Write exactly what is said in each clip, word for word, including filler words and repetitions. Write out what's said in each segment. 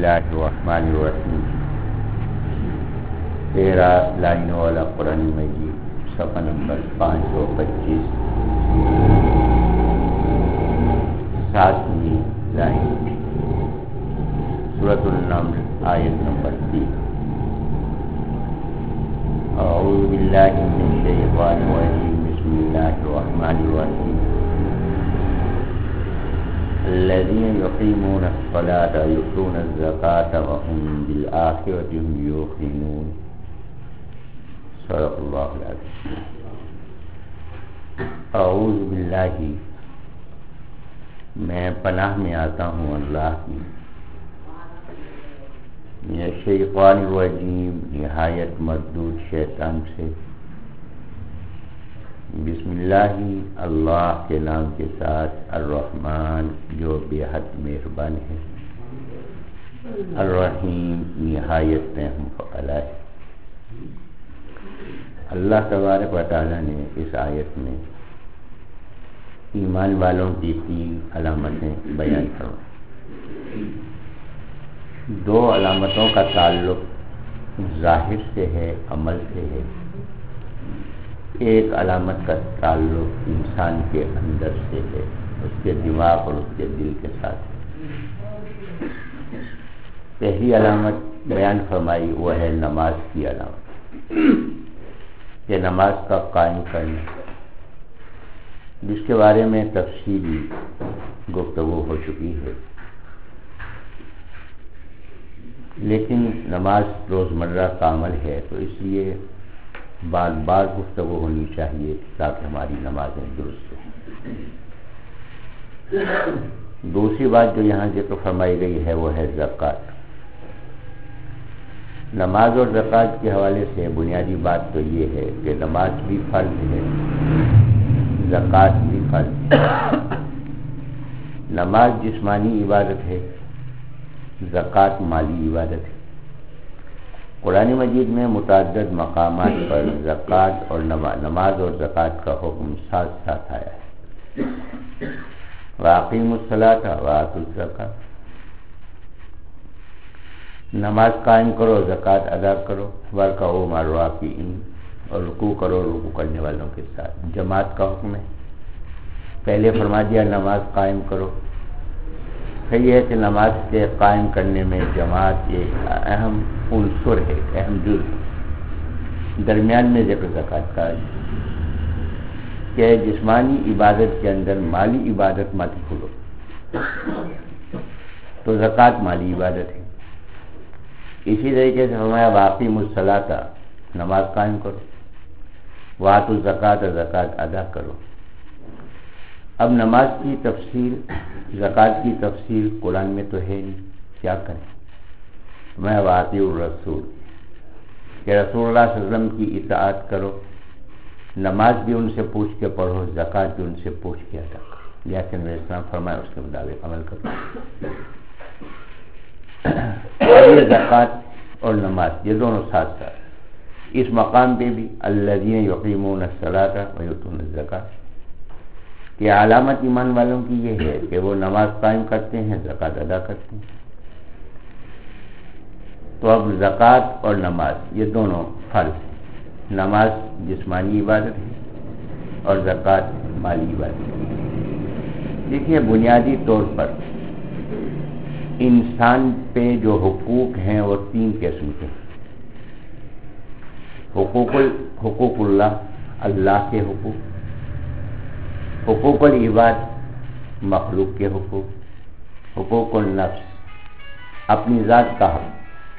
اللہ الرحمن الرحیم. تیرہ لائنوں والا قرآن مجید صفحہ نمبر پانچ سو پچیس ساتویں لائن سورۃ النمل آیت نمبر تین. اعوذ باللہ من الشیطان الرجیم بسم اللہ الرحمن الرحیم. الذين يقيمون الصلاة ويؤتون الزكاة وهم بالآخرة هم يوقنون. صدق اللہ العظیم. اعوذ باللہ، میں پناہ میں آتا ہوں اللہ کی، من الشیطان الرجیم، نہایت مردود شیطان سے. بسم اللہ، اللہ کے نام کے ساتھ، الرحمن جو بے حد مہربان ہے، الرحیم نہایت رحم والا ہے. اللہ تبارک و تعالی نے اس آیت میں ایمان والوں کی تین علامتیں بیان فرمائیں. دو علامتوں کا تعلق ظاہر سے ہے، عمل سے ہے. ایک علامت کا تعلق انسان کے اندر سے ہے، اس کے دماغ اور اس کے دل کے ساتھ. پہلی علامت بیان فرمائی وہ ہے نماز کی علامت، کہ نماز کا قائم کرنا، جس کے بارے میں تفصیلی گفتگو ہو چکی ہے. لیکن نماز روزمرہ کا عمل ہے، تو اس لیے بار بار گفتگو ہونی چاہیے تاکہ ہماری نمازیں درست ہوں. دوسری بات جو یہاں ذکر فرمائی گئی ہے وہ ہے زکوٰۃ. نماز اور زکوٰۃ کے حوالے سے بنیادی بات تو یہ ہے کہ نماز بھی فرض ہے، زکوٰۃ بھی فرض ہے. نماز جسمانی عبادت ہے، زکوٰۃ مالی عبادت ہے. قرآن مجید میں متعدد مقامات پر زکوٰۃ اور نماز اور زکوٰۃ کا حکم ساتھ ساتھ آیا ہے. وَأَقِیمُوا الصَّلَاةَ وَآتُوا الزَّکَاةَ، نماز قائم کرو، زکوٰۃ ادا کرو. وَارْکَعُوا مَعَ الرَّاکِعِینَ، اور رکوع کرو رکوع کرنے والوں کے ساتھ. جماعت کا حکم ہے، پہلے فرما دیا نماز قائم کرو. پھر یہ ہے کہ نماز کے قائم کرنے میں جماعت ایک اہم عنصر ہے، اہم جز. درمیان میں ذکر زکوٰۃ کا ہے کہ جسمانی عبادت کے اندر مالی عبادت مت بھولو، تو زکوٰۃ مالی عبادت ہے. اسی طریقے سے فرمایا وَأَقِیمُوا الصَّلَاةَ، نماز قائم کرو. وَآتُوا الزَّکَاةَ، زکوٰۃ ادا کرو. اب نماز کی تفصیل، زکوٰۃ کی تفصیل قرآن میں تو ہے نہیں، کیا کریں؟ میں وَأَطِیعُوا الرَّسُولَ، کہ رسول اللہ صلی اللہ علیہ وسلم کی اطاعت کرو. نماز بھی ان سے پوچھ کے پڑھو، زکوٰۃ بھی ان سے پوچھ کے ادا کرو. جیسے نبی اسلام فرمایا اس کے مطابق عمل کرو. اور یہ زکوٰۃ اور نماز یہ دونوں ساتھ ساتھ. اس مقام پہ بھی الذین یقیمون الصلاۃ ویؤتون الزکاۃ، کہ علامت ایمان والوں کی یہ ہے کہ وہ نماز قائم کرتے ہیں، زکوٰۃ ادا کرتے ہیں. تو اب زکوٰۃ اور نماز یہ دونوں فرض ہیں. نماز جسمانی عبادت ہے اور زکوٰۃ مالی عبادت ہے. دیکھیے بنیادی طور پر انسان پہ جو حقوق ہیں وہ تین قسم کے ہیں. حقوق حقوق اللہ، اللہ کے حقوق. حقوق العباد، مخلوق کے حقوق. حقوق النفس، اپنی ذات کا حق.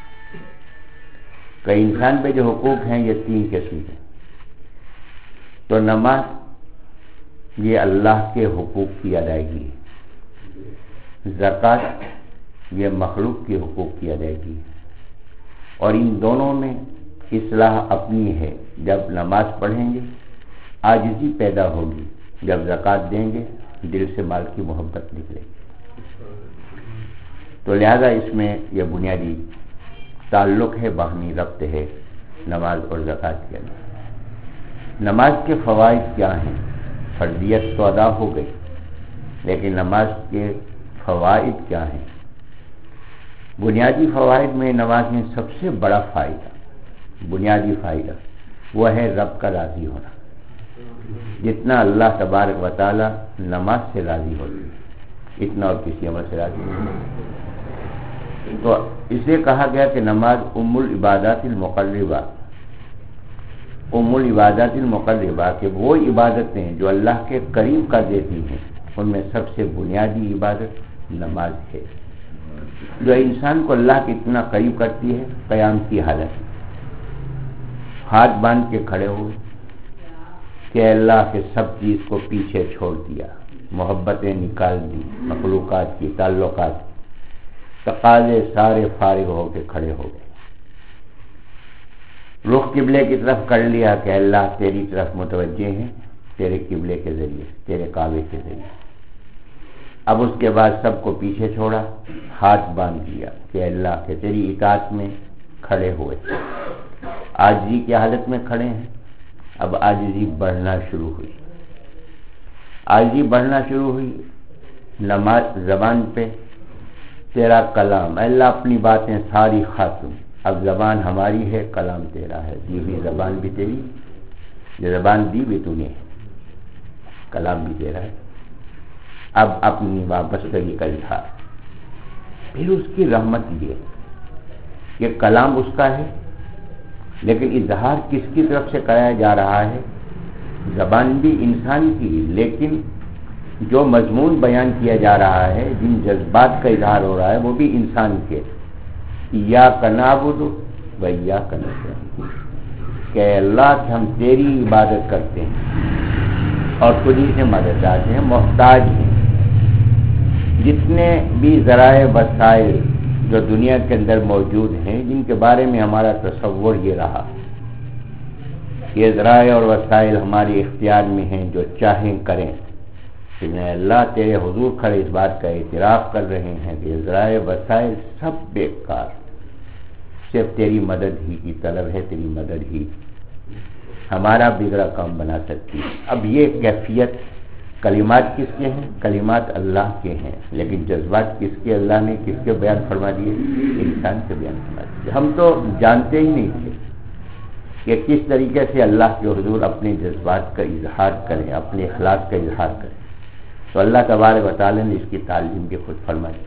کئی انسان پہ جو حقوق ہیں یہ تین قسم کے. تو نماز یہ اللہ کے حقوق کی ادائیگی ہے، زکوٰۃ یہ مخلوق کے حقوق کی ادائیگی ہے. اور ان دونوں میں اصلاح اپنی ہے. جب نماز پڑھیں گے عاجزی پیدا ہوگی، جب زکوٰۃ دیں گے دل سے مال کی محبت نکلے گی. تو لہذا اس میں یہ بنیادی تعلق ہے، باہمی ربط ہے نماز اور زکوٰۃ کے اندر. نماز کے فوائد کیا ہیں؟ فرضیت تو ادا ہو گئی، لیکن نماز کے فوائد کیا ہیں؟ بنیادی فوائد میں نماز میں سب سے بڑا فائدہ، بنیادی فائدہ وہ ہے رب کا راضی ہونا۔ جتنا اللہ تبارک و تعالی نماز سے راضی ہوتی ہے اتنا اور کسی عمل سے راضی نہیں۔ تو اسے کہا گیا کہ نماز ام العبادات المقربہ، ام العبادات المقربہ کہ وہ عبادتیں جو اللہ کے قریب کر دیتی ہیں ان میں سب سے بنیادی عبادت نماز ہے، جو انسان کو اللہ کے اتنا قریب کرتی ہے۔ قیام کی حالت میں ہاتھ باندھ کے کھڑے ہوئے کہ اللہ کے سب چیز کو پیچھے چھوڑ دیا، محبتیں نکال دی، مخلوقات کی تعلقات، تقاضے سارے فارغ ہو کے کھڑے ہو گئے، رخ قبلے کی طرف کر لیا کہ اللہ تیری طرف متوجہ ہیں، تیرے قبلے کے ذریعے، تیرے کعبے کے ذریعے۔ اب اس کے بعد سب کو پیچھے چھوڑا، ہاتھ باندھ دیا کہ اللہ کہ تیری اطاعت میں کھڑے ہوئے، عاجزی کی حالت میں کھڑے ہیں۔ اب عاجزی بڑھنا شروع ہوئی، عاجزی بڑھنا شروع ہوئی، نماز زبان پہ تیرا کلام، اللہ اپنی باتیں ساری ختم، اب زبان ہماری ہے، کلام تیرا ہے، دی ہوئی زبان بھی تیری، یہ زبان دی بھی تو نے، کلام بھی تیرا ہے۔ اب اپنی وابستگی کا اظہار، پھر اس کی رحمت یہ کہ کلام اس کا ہے لیکن اظہار کس کی طرف سے کرایا جا رہا ہے؟ زبان بھی انسان کی، لیکن جو مضمون بیان کیا جا رہا ہے، جن جذبات کا اظہار ہو رہا ہے وہ بھی انسان کے، ایاک نعبد و ایاک نستعین، کہ اللہ کہ ہم تیری عبادت کرتے ہیں اور تجھی سے مدد چاہتے ہیں، محتاج ہیں۔ جتنے بھی ذرائع وسائل جو دنیا کے اندر موجود ہیں، جن کے بارے میں ہمارا تصور یہ رہا، یہ ذرائع اور وسائل ہماری اختیار میں ہیں، جو چاہیں کریں، لیکن اللہ تیرے حضور کھڑے اس بات کا اعتراف کر رہے ہیں کہ یہ ذرائع وسائل سب بیکار، صرف تیری مدد ہی کی طلب ہے، تیری مدد ہی ہمارا بگڑا کام بنا سکتی ہے۔ اب یہ کیفیت، کلمات کس کے ہیں؟ کلمات اللہ کے ہیں، لیکن جذبات کس کے اللہ نے کس کے بیان فرما دیے؟ انسان کے بیان فرما دیے۔ ہم تو جانتے ہی نہیں تھے کہ کس طریقے سے اللہ کے حضور اپنے جذبات کا اظہار کریں، اپنے اخلاق کا اظہار کریں، تو اللہ تبارک و تعالی نے اس کی تعلیم بھی خود فرمائی۔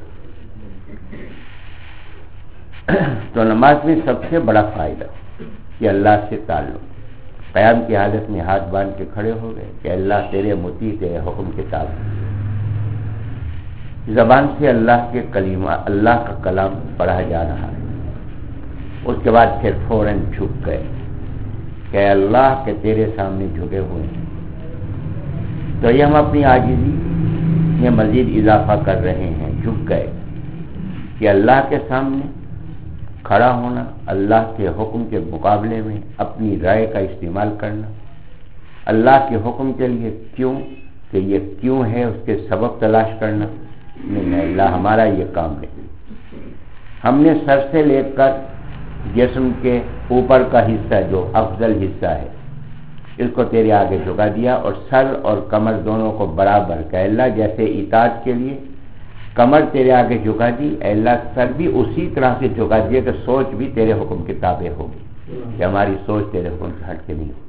تو نماز میں سب سے بڑا فائدہ کہ اللہ سے تعلق، قیام کی حالت میں ہاتھ باندھ کے کھڑے ہو گئے کہ اللہ تیرے مطیع، تیرے حکم کے تابع، زبان سے اللہ کے کلمہ، اللہ کا کلام پڑھا جا رہا ہے۔ اس کے بعد پھر فوراً جھک گئے کہ اللہ کے تیرے سامنے جھکے ہوئے ہیں۔ تو یہ ہم اپنی عاجزی میں مزید اضافہ کر رہے ہیں، جھک گئے کہ اللہ کے سامنے کھڑا ہونا، اللہ کے حکم کے مقابلے میں اپنی رائے کا استعمال کرنا، اللہ کے حکم کے لیے کیوں کہ یہ کیوں ہے اس کے سبب تلاش کرنا، نہیں اللہ ہمارا یہ کام نہیں۔ ہم نے سر سے لے کر جسم کے اوپر کا حصہ جو افضل حصہ ہے اس کو تیرے آگے جھکا دیا، اور سر اور کمر دونوں کو برابر کہ اللہ جیسے اطاعت کے لیے کمر تیرے آگے جھکا دی، اے اللہ سر بھی اسی طرح سے جھکا دیا کہ سوچ بھی تیرے حکم کے تابع ہوگی، کہ ہماری سوچ تیرے حکم سے ہٹ کے نہیں ہوگی۔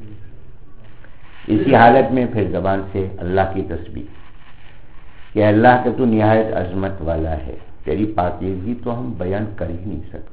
اسی حالت میں پھر زبان سے اللہ کی تسبیح کہ اللہ کہ تو نہایت عظمت والا ہے، تیری پاکیزگی تو ہم بیان کر ہی نہیں سکتے۔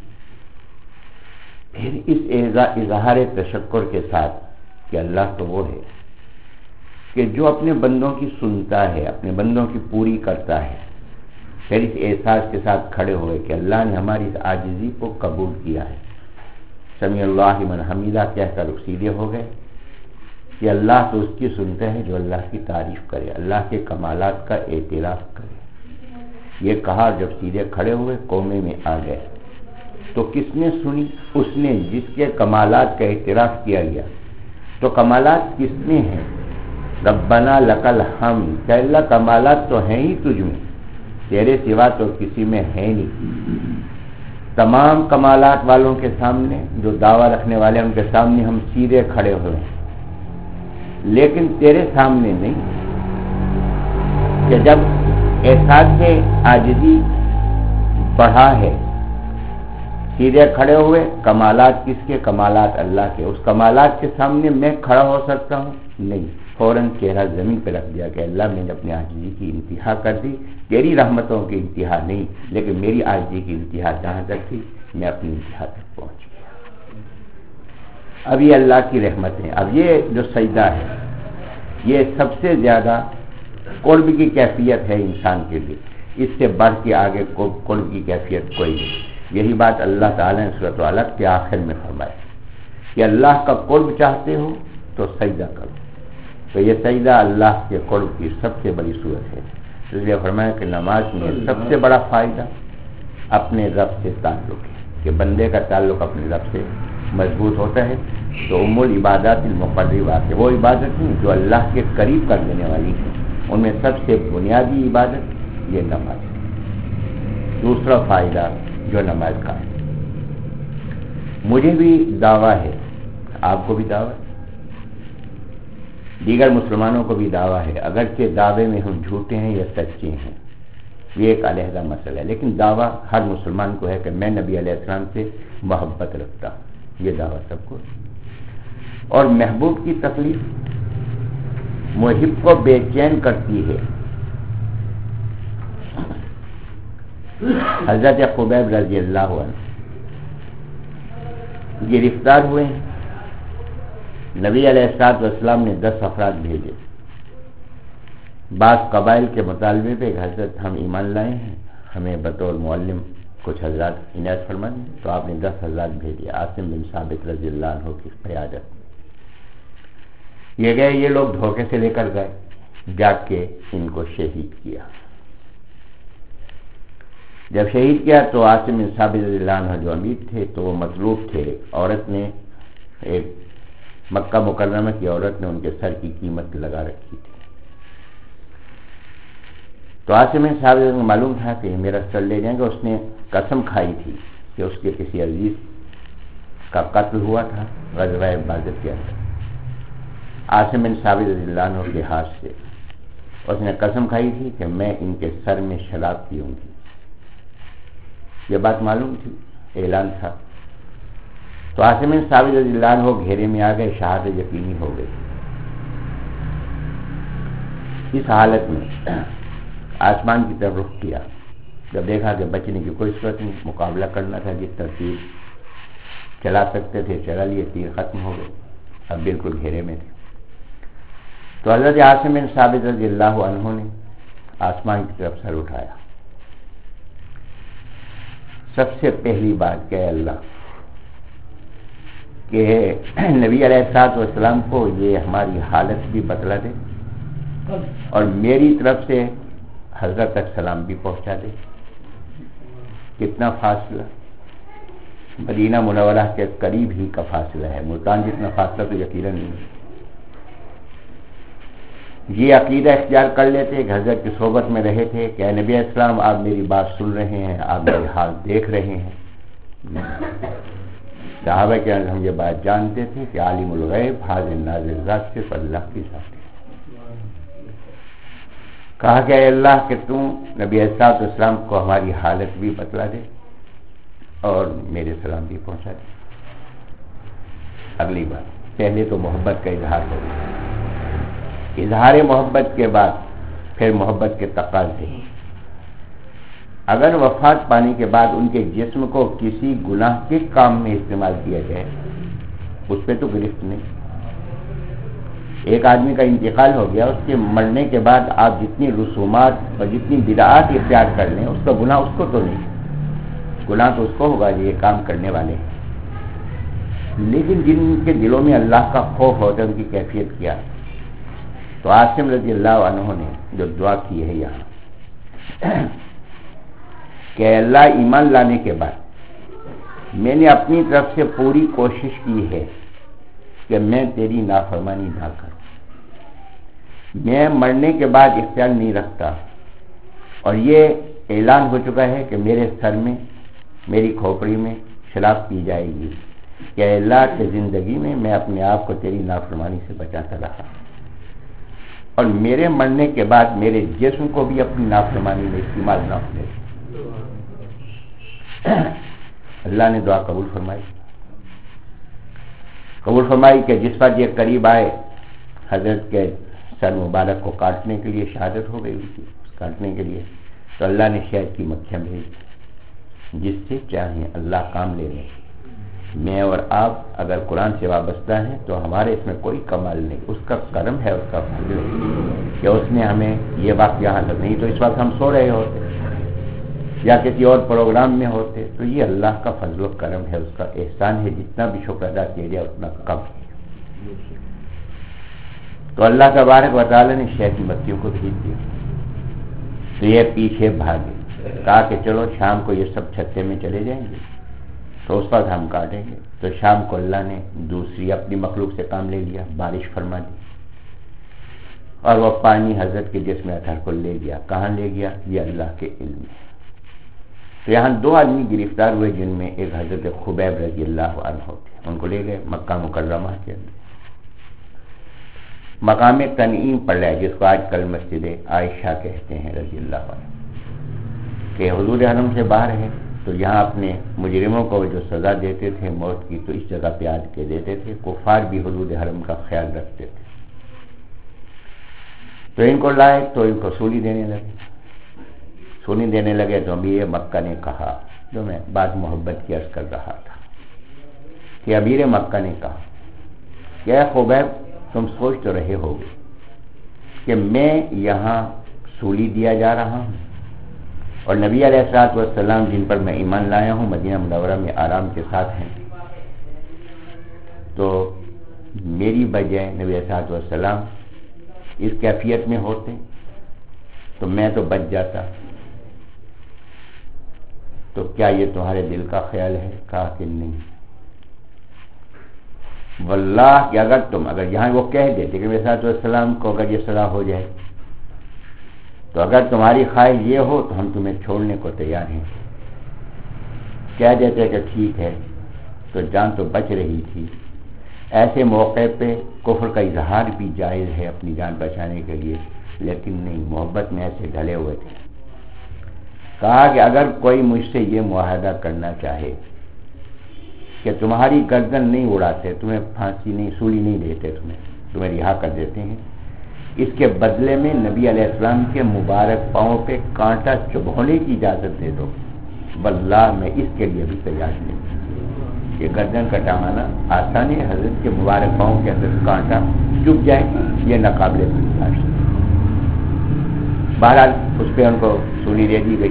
پھر اس اظہار تشکر کے ساتھ کہ اللہ تو وہ ہے کہ جو اپنے بندوں کی سنتا ہے، اپنے بندوں کی پوری کرتا ہے، پھر اس احساس کے ساتھ کھڑے ہوئے کہ اللہ نے ہماری اس عاجزی کو قبول کیا ہے، سمیع اللہ من حمیدہ کہہ کر سیدھے ہو گئے کہ اللہ تو اس کی سنتا ہے جو اللہ کی تعریف کرے، اللہ کے کمالات کا اعتراف کرے۔ یہ کہا جب سیدھے کھڑے ہوئے قومے میں آ گئے تو کس نے سنی؟ اس نے جس کے کمالات کا اعتراف کیا گیا۔ تو کمالات کس میں ہیں؟ ربنا لکل حمد، کہ اللہ کمالات تو ہیں ہی تجھ میں، تیرے سوا تو کسی میں ہے نہیں۔ تمام کمالات والوں کے سامنے، جو دعویٰ رکھنے والے ان کے سامنے ہم سیدھے کھڑے ہوئے ہیں، لیکن تیرے سامنے نہیں، کہ جب احساس عاجزی پڑھا ہے، سیدھے کھڑے ہوئے، کمالات کس کے؟ کمالات اللہ کے۔ اس کمالات کے سامنے میں کھڑا ہو سکتا ہوں؟ نہیں، فوراً چہرہ زمین پہ رکھ دیا کہ اللہ میں نے اپنی عاجزی کی انتہا کر دی، تیری رحمتوں کی انتہا نہیں، لیکن میری عاجزی کی انتہا جہاں تک تھی میں اپنی انتہا تک پہنچ گیا۔ اب یہ اللہ کی رحمت ہے۔ اب یہ جو سجدہ ہے یہ سب سے زیادہ قرب کی کیفیت ہے انسان کے لیے، اس سے بڑھ کے آگے قرب کی کیفیت کوئی نہیں۔ یہی بات اللہ تعالیٰ نے سورۃ العلق کے آخر میں فرمایا کہ اللہ کا قرب چاہتے ہو تو سجدہ کرو۔ تو یہ سجدہ اللہ کے قرب کی سب سے بڑی صورت ہے۔ اس لیے فرمایا کہ نماز میں سب سے بڑا فائدہ اپنے رب سے تعلق ہے، کہ بندے کا تعلق اپنے رب سے مضبوط ہوتا ہے۔ تو ام العبادات المقربات، وہ عبادت نہیں جو اللہ کے قریب کر دینے والی ہے، ان میں سب سے بنیادی عبادت یہ نماز ہے۔ دوسرا فائدہ جو نماز کا ہے، مجھے بھی دعویٰ ہے، آپ کو بھی دعویٰ ہے، دیگر مسلمانوں کو بھی دعویٰ ہے، اگرچہ دعوے میں ہم جھوٹے ہیں یا سچے ہیں یہ ایک علیحدہ مسئلہ ہے، لیکن دعویٰ ہر مسلمان کو ہے کہ میں نبی علیہ السلام سے محبت رکھتا ہوں، یہ دعویٰ سب کو۔ اور محبوب کی تکلیف محب کو بے چین کرتی ہے۔ حضرت خبیب رضی اللہ عنہ گرفتار ہوئے ہیں، نبی علیہ الصلوۃ والسلام نے دس افراد بھیجے، بعض قبائل کے مطالبے پہ حضرت ہم ایمان لائے ہیں، ہمیں بطور معلم کچھ حضرات عنایت فرما دیں، تو آپ نے دس حضرات بھیجے عاصم بن ثابت رضی اللہ عنہ کی قیادت۔ یہ گئے، یہ لوگ دھوکے سے لے کر گئے، جا کے ان کو شہید کیا۔ جب شہید کیا تو عاصم بن ثابت رضی اللہ عنہ جو امیر تھے تو وہ مطلوب تھے، عورت نے، ایک مکہ مکرمہ کی عورت نے ان کے سر کی قیمت لگا رکھی تھی، تو عاصم بن ثابت کو معلوم تھا کہ میرا سر لے جائیں گے۔ اس نے قسم کھائی تھی کہ اس کے کسی عزیز کا قتل ہوا تھا غزوہ بدر کے اندر، عاصم بن ثابت رضی اللہ عنہ کے ہاتھ سے اس نے قسم کھائی تھی کہ میں ان کے سر میں شراب پیوں گی، یہ بات معلوم تھی، اعلان تھا۔ تو عاصم بن ثابت رضی اللہ عنہ گھیرے میں آ گئے، شہادت یقینی ہو گئی۔ اس حالت میں آسمان کی طرف رخ کیا، جب دیکھا کہ بچنے کی کوئی صورت نہیں، مقابلہ کرنا تھا، جس ترتیب چلا سکتے تھے چلا لیے، تیر ختم ہو گئے، اب بالکل گھیرے میں تھے۔ تو حضرت عاصم بن ثابت رضی اللہ عنہ نے آسمان کی طرف سر اٹھایا، سب سے پہلی بات کہ اللہ کہ نبی علیہ الصلوۃ والسلام کو یہ ہماری حالت بھی بتلا دے اور میری طرف سے حضرت تک سلام بھی پہنچا دے۔ کتنا فاصلہ، مدینہ منورہ کے قریب ہی کا فاصلہ ہے، ملتان جتنا فاصلہ تو یقیناً نہیں۔ یہ عقیدہ اختیار کر لیتے کہ حضرت کی صحبت میں رہے تھے کہ اے نبی علیہ السلام آپ میری بات سن رہے ہیں، آپ میرے حال دیکھ رہے ہیں۔ صحابہ کے اندر ہم یہ بات جانتے تھے کہ عالم الغیب حاضر ناظر ذات صرف اللہ کی ذات ہے۔ کہا کہ اے اللہ کہ تم نبی علیہ السلام کو ہماری حالت بھی بتلا دے اور میرے سلام بھی پہنچا دے۔ اگلی بات، پہلے تو محبت کا اظہار ہو گیا، اظہار محبت کے بعد پھر محبت کے تقاضے۔ اگر وفات پانے کے بعد ان کے جسم کو کسی گناہ کے کام میں استعمال کیا جائے اس پہ تو گرفت نہیں۔ ایک آدمی کا انتقال ہو گیا، اس کے مرنے کے بعد آپ جتنی رسومات اور جتنی بدعات اختیار کر لیں اس کا گناہ اس کو تو نہیں، گناہ تو اس کو ہوگا جو یہ کام کرنے والے ہیں۔ لیکن جن کے دلوں میں اللہ کا خوف ہوتا ہے ان کی کیفیت کیا ہے؟ تو عاصم رضی اللہ عنہ نے جو دعا کی ہے یہاں کہ اللہ ایمان لانے کے بعد میں نے اپنی طرف سے پوری کوشش کی ہے کہ میں تیری نافرمانی نہ کروں، میں مرنے کے بعد اختیار نہیں رکھتا، اور یہ اعلان ہو چکا ہے کہ میرے سر میں میری کھوپڑی میں شراب پی جائے گی، کہ اللہ کی زندگی میں میں اپنے آپ کو تیری نافرمانی سے بچاتا رہا، اور میرے مرنے کے بعد میرے جسم کو بھی اپنی نافرمانی میں استعمال نہ ہونے۔ اللہ نے دعا قبول فرمائی قبول فرمائی کہ جس پر یہ قریب آئے حضرت کے سر مبارک کو کاٹنے کے لیے شہادت ہو گئی ان کی کاٹنے کے لیے، تو اللہ نے شہد کی مکھیاں بھیج جس سے چاہیں اللہ کام لے لیں۔ میں اور آپ اگر قرآن سے وابستہ ہیں تو ہمارے اس میں کوئی کمال نہیں، اس کا کرم ہے، اس کا فضل ہے کہ اس نے ہمیں یہ وقت یہاں تک، نہیں تو اس وقت ہم سو رہے ہوتے یا کسی اور پروگرام میں ہوتے۔ تو یہ اللہ کا فضل و کرم ہے، اس کا احسان ہے، جتنا بھی شکر ادا کیا جائے اتنا کم ہے۔ تو اللہ تبارک و تعالیٰ نے شہد کی مکھیوں کو بھیج دیا، تو یہ پیچھے بھاگے، کہا کہ چلو شام کو یہ سب چھتے میں چلے جائیں گے تو اس وقت ہم کاٹیں گے۔ تو شام کو اللہ نے دوسری اپنی مخلوق سے کام لے لیا، بارش فرما دی، اور وہ پانی حضرت کے جسم اطہر کو لے گیا۔ کہاں لے گیا؟ یہ اللہ کے علم ہے۔ تو یہاں دو آدمی گرفتار ہوئے، جن میں ایک حضرت خبیب رضی اللہ عنہ تھے، ان کو لے گئے مکہ مکرمہ کے اندر، مقام تنعیم پڑھ رہا ہے جس کو آج کل مسجد عائشہ کہتے ہیں رضی اللہ عنہ، کہ حضور حرم سے باہر ہے، تو یہاں اپنے مجرموں کو جو سزا دیتے تھے موت کی تو اس جگہ پہ آج کے دیتے تھے۔ کفار بھی حدود حرم کا خیال رکھتے تھے، تو ان کو لائے تو ان کو سولی دینے لگے سونی دینے لگے تو امیر مکہ نے کہا، جو میں بات محبت کی عرض کر رہا تھا، کہ امیر مکہ نے کہا کہ اے خبیب تم سوچ تو رہے ہوگے کہ میں یہاں سولی دیا جا رہا ہوں اور نبی علیہ الصلوۃ والسلام جن پر میں ایمان لایا ہوں مدینہ منورہ میں آرام کے ساتھ ہیں، تو میری بجائے نبی علیہ الصلوۃ والسلام اس کیفیت میں ہوتے تو میں تو بچ جاتا، تو کیا یہ تمہارے دل کا خیال ہے؟ کہا کہ نہیں، واللہ کہ اگر تم اگر یہاں وہ کہہ دیتے کہ نبی علیہ الصلوۃ والسلام کو اگر یہ صلاح ہو جائے تو اگر تمہاری خواہش یہ ہو تو ہم تمہیں چھوڑنے کو تیار ہیں، کہہ دیتے کہ ٹھیک ہے، تو جان تو بچ رہی تھی۔ ایسے موقع پہ کفر کا اظہار بھی جائز ہے اپنی جان بچانے کے لیے، لیکن نہیں، محبت میں ایسے ڈھلے ہوئے تھے۔ کہا کہ اگر کوئی مجھ سے یہ معاہدہ کرنا چاہے کہ تمہاری گردن نہیں اڑاتے، تمہیں پھانسی نہیں، سولی نہیں دیتے، تمہیں تمہیں رہا کر دیتے ہیں، اس کے بدلے میں نبی علیہ السلام کے مبارک پاؤں پہ کانٹا چبھونے کی اجازت دے دو، واللہ میں اس کے لیے بھی تیار نہیں۔ یہ گردن کٹوانا آسان ہے، حضرت کے مبارک پاؤں کے اندر کانٹا چبھ جائے یہ ناقابل برداشت ہے۔ بہرحال اس پہ ان کو سولی دے دی گئی۔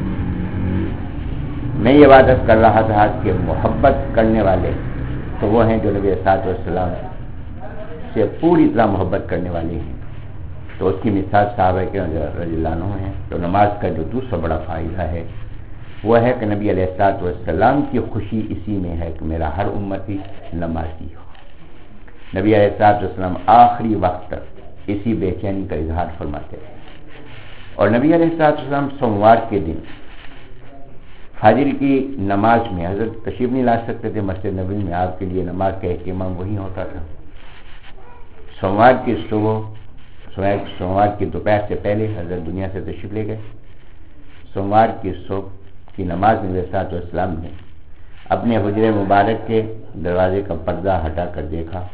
میں یہ وعدت کر رہا تھا کہ محبت کرنے والے تو وہ ہیں جو نبی علیہ الصلوۃ والسلام سے پوری طرح محبت کرنے والے ہیں، تو اس کی مثال صحابہ کے رضی اللہ عنہ ہیں۔ تو نماز کا جو دوسرا بڑا فائدہ ہے وہ ہے کہ نبی علیہ الصلوۃ والسلام کی خوشی اسی میں ہے کہ میرا ہر امتی نمازی ہو۔ نبی علیہ الصلوۃ والسلام آخری وقت تک اسی بے چینی کا اظہار فرماتے ہیں، اور نبی علیہ الصلوۃ والسلام سوموار کے دن فجر کی نماز میں حضرت تشریف نہیں لا سکتے تھے مسجد نبوی میں، آپ کے لیے نماز کا اہتمام وہی ہوتا تھا۔ سوموار کی صبح سوموار کی دوپہر سے پہلے حضرت دنیا سے تشریف لے گئے۔ سوموار کی صبح کی نماز نبی علیہ الصلوۃ والسلام نے اپنے حجرے مبارک کے دروازے کا پردہ ہٹا کر دیکھا،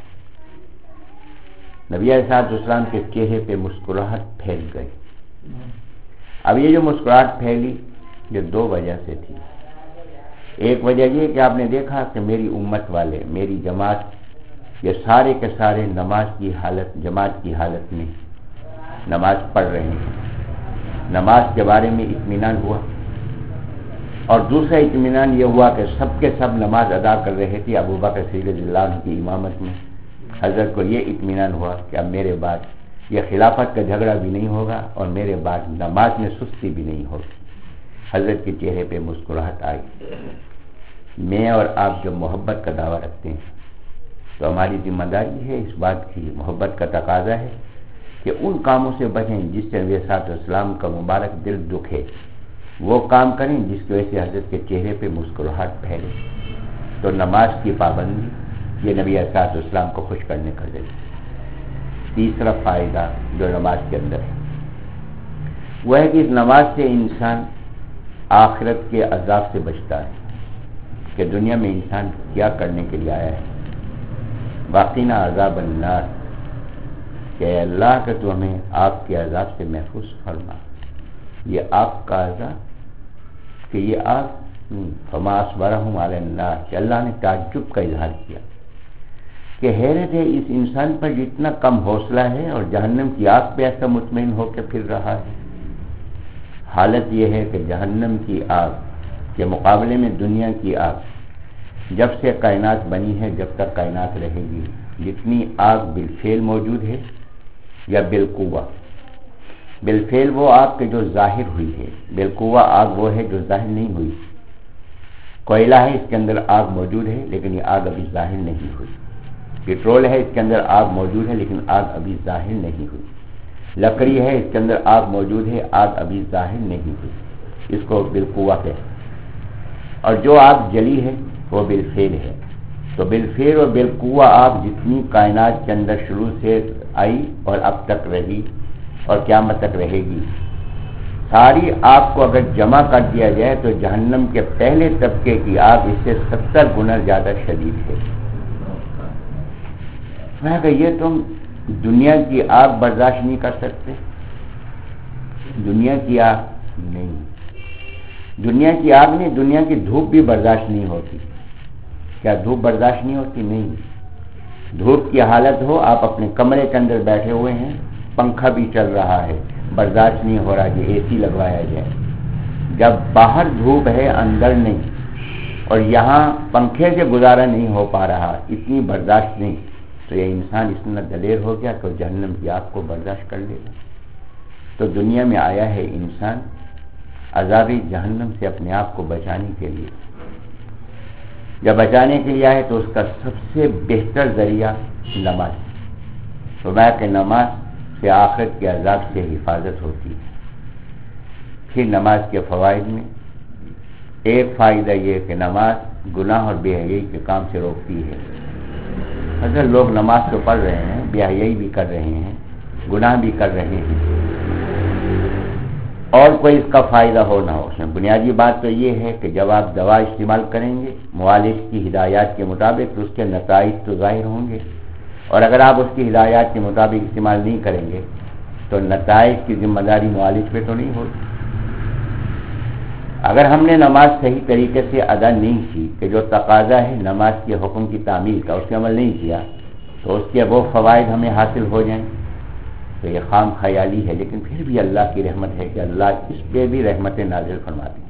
نبی علیہ الصلوۃ والسلام کے چہرے پہ مسکراہٹ پھیل گئی۔ اب یہ جو مسکراہٹ پھیلی یہ دو وجہ سے تھی۔ ایک وجہ یہ کہ آپ نے دیکھا کہ میری امت والے، میری جماعت، یہ سارے کے سارے نماز کی حالت جماعت کی حالت میں نماز پڑھ رہے ہیں، نماز کے بارے میں اطمینان ہوا، اور دوسرا اطمینان یہ ہوا کہ سب کے سب نماز ادا کر رہے تھے ابو بکر صدیق رضی اللہ عنہ کی امامت میں۔ حضرت کو یہ اطمینان ہوا کہ اب میرے بعد یہ خلافت کا جھگڑا بھی نہیں ہوگا اور میرے بعد نماز میں سستی بھی نہیں ہوگی۔ حضرت کے چہرے پہ مسکراہٹ آئی۔ میں اور آپ جو محبت کا دعویٰ رکھتے ہیں تو ہماری ذمہ داری ہے، اس بات کی محبت کا تقاضا ہے کہ ان کاموں سے بچیں جس سے نبی صلی اللہ علیہ وسلم کا مبارک دل دکھے، وہ کام کریں جس کی وجہ سے حضرت کے چہرے پہ مسکراہٹ پھیلے۔ تو نماز کی پابندی یہ نبی صلی اللہ علیہ وسلم کو خوش کرنے کا ذریعہ۔ تیسرا فائدہ جو نماز کے اندر ہے وہ ہے کہ اس نماز سے انسان آخرت کے عذاب سے بچتا ہے کہ دنیا میں انسان کیا کرنے کے لیے آیا ہے. واقعنا عذاب النار، کہ اللہ کہ تو ہمیں آپ کے عذاب سے محفوظ فرما. یہ آپ کا عذاب کہ یہ آگ فما اصبرہم علی النار، کہ اللہ نے تعجب کا اظہار کیا کہ حیرت ہے اس انسان پر جتنا کم حوصلہ ہے اور جہنم کی آگ پہ ایسا مطمئن ہو کے پھر رہا ہے. حالت یہ ہے کہ جہنم کی آگ کے مقابلے میں دنیا کی آگ جب سے کائنات بنی ہے جب تک کائنات رہے گی، جتنی آگ بالفعل موجود ہے یا بالقوہ. بالفعل وہ آگ کے جو ظاہر ہوئی ہے، بالقوہ آگ وہ ہے جو ظاہر نہیں ہوئی. کوئلہ ہے، اس کے اندر آگ موجود ہے لیکن یہ آگ ابھی ظاہر نہیں ہوئی. پٹرول ہے، اس کے اندر آگ موجود ہے لیکن آگ ابھی ظاہر نہیں ہوئی. لکڑی ہے، اس کے اندر آگ موجود ہے، آگ ابھی ظاہر نہیں ہوئی. اس کو بالقوہ کہتے ہیں. اور جو آگ جلی ہے وہ بالفعل ہے. تو بالفعل اور بالقوہ آگ جتنی کائنات کے اندر شروع سے آئی اور اب تک رہی اور قیامت تک رہے گی، ساری آگ کو اگر جمع کر دیا جائے تو جہنم کے پہلے طبقے کی آگ اس سے ستر گنا زیادہ شدید ہے. میں کہ یہ تم دنیا کی آگ برداشت نہیں کر سکتے؟ دنیا کی آگ نہیں، دنیا کی آگ نہیں، دنیا کی دھوپ بھی برداشت نہیں ہوتی. کیا دھوپ برداشت نہیں ہوتی؟ نہیں. دھوپ کی حالت ہو، آپ اپنے کمرے کے اندر بیٹھے ہوئے ہیں، پنکھا بھی چل رہا ہے، برداشت نہیں ہو رہا کہ اے سی لگوایا جائے. جب باہر دھوپ ہے اندر نہیں، اور یہاں پنکھے سے گزارا نہیں ہو پا رہا، اتنی برداشت نہیں، تو یہ انسان اتنا دلیر ہو گیا کہ جہنم کی آگ کو برداشت کر لے گا. تو دنیا میں آیا ہے انسان عذاب جہنم سے اپنے آپ کو بچانے کے لیے. جب بچانے کے لیے آئے تو اس کا سب سے بہتر ذریعہ نماز. تو میں کہ نماز سے آخرت کے عذاب سے حفاظت ہوتی ہے. پھر نماز کے فوائد میں ایک فائدہ یہ کہ نماز گناہ اور بے حیائی کے کام سے روکتی ہے. اگر لوگ نماز تو پڑھ رہے ہیں، بے حیائی بھی کر رہے ہیں، گناہ بھی کر رہے ہیں، اور کوئی اس کا فائدہ ہو نہ ہو، اس میں بنیادی بات تو یہ ہے کہ جب آپ دوا استعمال کریں گے معالج کی ہدایات کے مطابق تو اس کے نتائج تو ظاہر ہوں گے، اور اگر آپ اس کی ہدایات کے مطابق استعمال نہیں کریں گے تو نتائج کی ذمہ داری معالج پہ تو نہیں ہوگی. اگر ہم نے نماز صحیح طریقے سے ادا نہیں کی کہ جو تقاضا ہے نماز کے حکم کی تعمیل کا، اس پہ عمل نہیں کیا تو اس کے وہ فوائد ہمیں حاصل ہو جائیں تو یہ خام خیالی ہے. لیکن پھر بھی اللہ کی رحمت ہے کہ اللہ اس پہ بھی رحمت نازل فرماتے ہیں.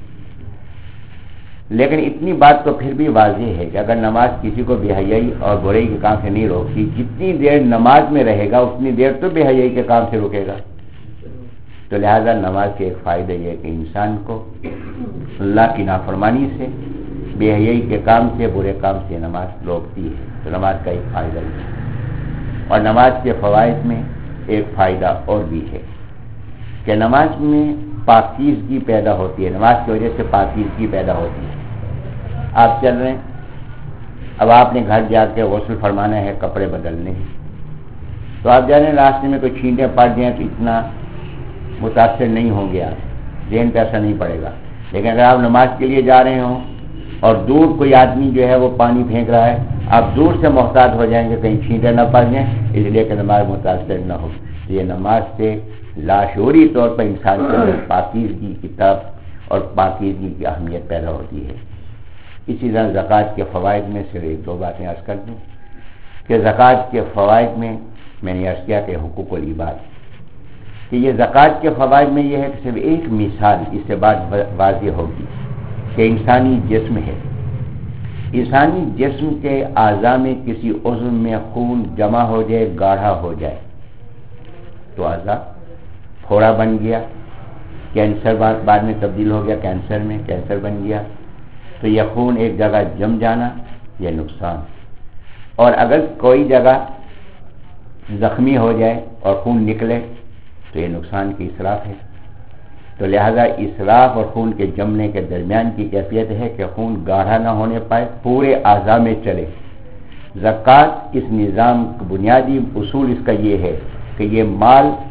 لیکن اتنی بات تو پھر بھی واضح ہے کہ اگر نماز کسی کو بے حیائی اور برائی کے کام سے نہیں روکتی، جتنی دیر نماز میں رہے گا اتنی دیر تو بے حیائی کے کام سے رکے گا. تو لہذا نماز کے ایک فائدہ یہ ہے کہ انسان کو اللہ کی نافرمانی سے، بے حیائی کے کام سے، برے کام سے نماز روکتی ہے. تو نماز کا ایک فائدہ یہ ہے. اور نماز کے فوائد میں ایک فائدہ اور بھی ہے کہ نماز میں پاکیزگی پیدا ہوتی ہے. نماز کی وجہ سے پاکیزگی پیدا ہوتی ہے. آپ چل رہے ہیں، اب آپ نے گھر جا کے غسل فرمانا ہے، کپڑے بدلنے ہیں، تو آپ جا رہے ہیں، راستے میں کوئی چھینٹیں پڑ جائیں تو اتنا متاثر نہیں ہوں گے، آپ ذہن پہ ایسا نہیں پڑے گا. لیکن اگر آپ نماز کے لیے جا رہے ہوں اور دور کوئی آدمی جو ہے وہ پانی پھینک رہا ہے، آپ دور سے محتاط ہو جائیں گے کہیں چھینٹیں نہ پڑ جائیں، اس لیے کہ نماز متاثر نہ ہو. یہ نماز سے لاشعوری طور پر انسان کے اندر پاکیزگی کی طرف اور پاکیزگی کی اہمیت پیدا ہوتی ہے. اسی طرح زکوٰۃ کے فوائد میں صرف ایک دو باتیں عرض کر دوں کہ زکوٰۃ کے فوائد میں میں نے عرض کیا کہ حقوق العباد، کہ یہ زکوٰۃ کے فوائد میں یہ ہے کہ صرف ایک مثال اس سے بات واضح ہوگی کہ انسانی جسم ہے. انسانی جسم کے اعضاء میں کسی عضو میں خون جمع ہو جائے، گاڑھا ہو جائے تو اعضاء پھوڑا بن گیا، کینسر بعد میں تبدیل ہو گیا کینسر میں، کینسر بن گیا. تو یہ خون ایک جگہ جم جانا یہ نقصان، اور اگر کوئی جگہ زخمی ہو جائے اور خون نکلے تو یہ نقصان کی اسراف ہے. تو لہذا اسراف اور خون کے جمنے کے درمیان کی کیفیت ہے کہ خون گاڑھا نہ ہونے پائے، پورے اعضاء میں چلے. زکوٰۃ اس نظام کا بنیادی اصول اس کا یہ ہے کہ یہ مال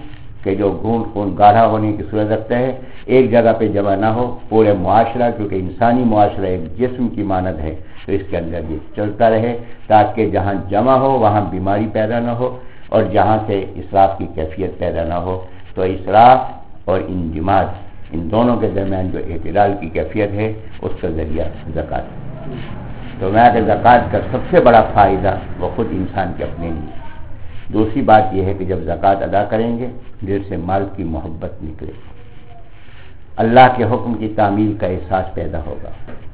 کہ جو گھونٹ خون گاڑھا ہونے کی صورت رکھتا ہے ایک جگہ پہ جمع نہ ہو، پورے معاشرہ، کیونکہ انسانی معاشرہ ایک جسم کی مانند ہے تو اس کے اندر یہ چلتا رہے تاکہ جہاں جمع ہو وہاں بیماری پیدا نہ ہو اور جہاں سے اسراف کی کیفیت پیدا نہ ہو۔ تو اسراف اور انجماد ان دونوں کے درمیان جو اعتدال کی کیفیت ہے اس کا ذریعہ زکوٰۃ ہے۔ تو میں کہ زکوٰۃ کا سب سے بڑا فائدہ وہ خود انسان کے اپنے لیے۔ دوسری بات یہ ہے کہ جب زکوٰۃ ادا کریں گے دل سے مال کی محبت نکلے، اللہ کے حکم کی تعمیل کا احساس پیدا ہوگا۔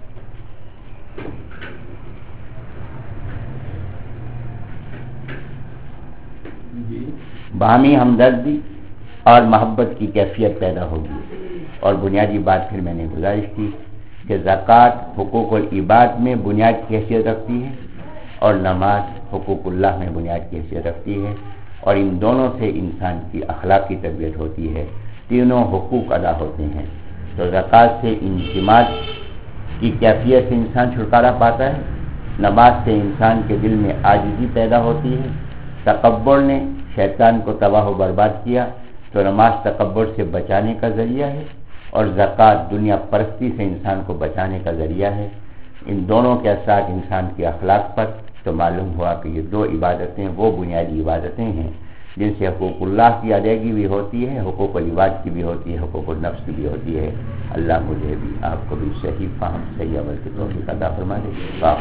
باہمی ہمدردی اور محبت کی کیفیت پیدا ہوگی۔ اور بنیادی بات پھر میں نے گزارش کی کہ زکوٰۃ حقوق العباد میں بنیاد کی حیثیت رکھتی ہے اور نماز حقوق اللہ میں بنیاد کی حیثیت رکھتی ہے، اور ان دونوں سے انسان کی اخلاقی تربیت ہوتی ہے، تینوں حقوق ادا ہوتے ہیں۔ تو زکوٰۃ سے انجماد کی کیفیت سے انسان چھٹکارا پاتا ہے، نماز سے انسان کے دل میں عاجزی پیدا ہوتی ہے، تکبر نے شیطان کو تباہ و برباد کیا تو نماز تکبر سے بچانے کا ذریعہ ہے، اور زکوٰۃ دنیا پرستی سے انسان کو بچانے کا ذریعہ ہے۔ ان دونوں کے اثرات انسان کے اخلاق پر، تو معلوم ہوا کہ یہ دو عبادتیں وہ بنیادی عبادتیں ہیں جن سے حقوق اللہ کی ادائیگی بھی ہوتی ہے، حقوق العباد کی بھی ہوتی ہے، حقوق النفس کی بھی ہوتی ہے۔ اللہ مجھے بھی آپ کو بھی صحیح فہم، صحیح عمل کی توفیق عطا فرما دے۔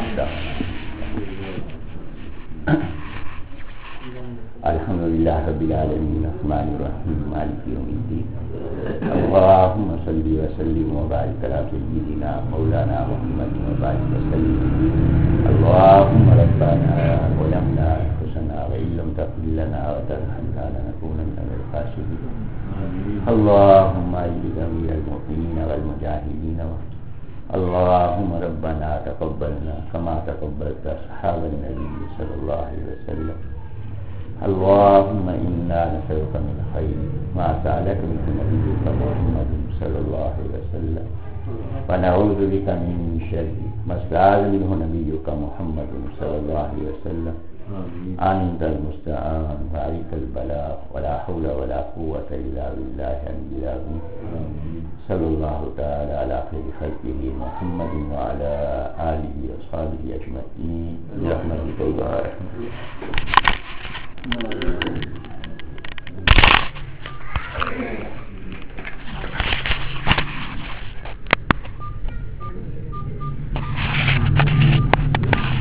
الحمدللہ رب العالمین الرحمن الرحیم مالک یوم الدین اللہم صلی وسلم وبارک علی سیدنا مولانا محمد وبارک وسلم اللہم ربنا ظلمنا انفسنا وإن لم تغفر لنا وترحمنا لنكونن من الخاسرین اللہم اجعل جميع المؤمنین والمجاہدین اللہم ربنا تقبلنا كما تقبلت اصحاب النبی صلی اللہ علیہ وسلم اللهم إنا نسألك من خير ما سألك منه نبيك محمد صلى الله عليه وسلم ونعوذ بك من شر ما استعاذ منه نبيك محمد صلى الله عليه وسلم أنت المستعان وعليك البلاغ ولا حول ولا قوة إلا بالله العلي العظيم صلى الله تعالى على خير خلقه محمد وعلى آله وصحبه أجمعين برحمتك يا أرحم الراحمين.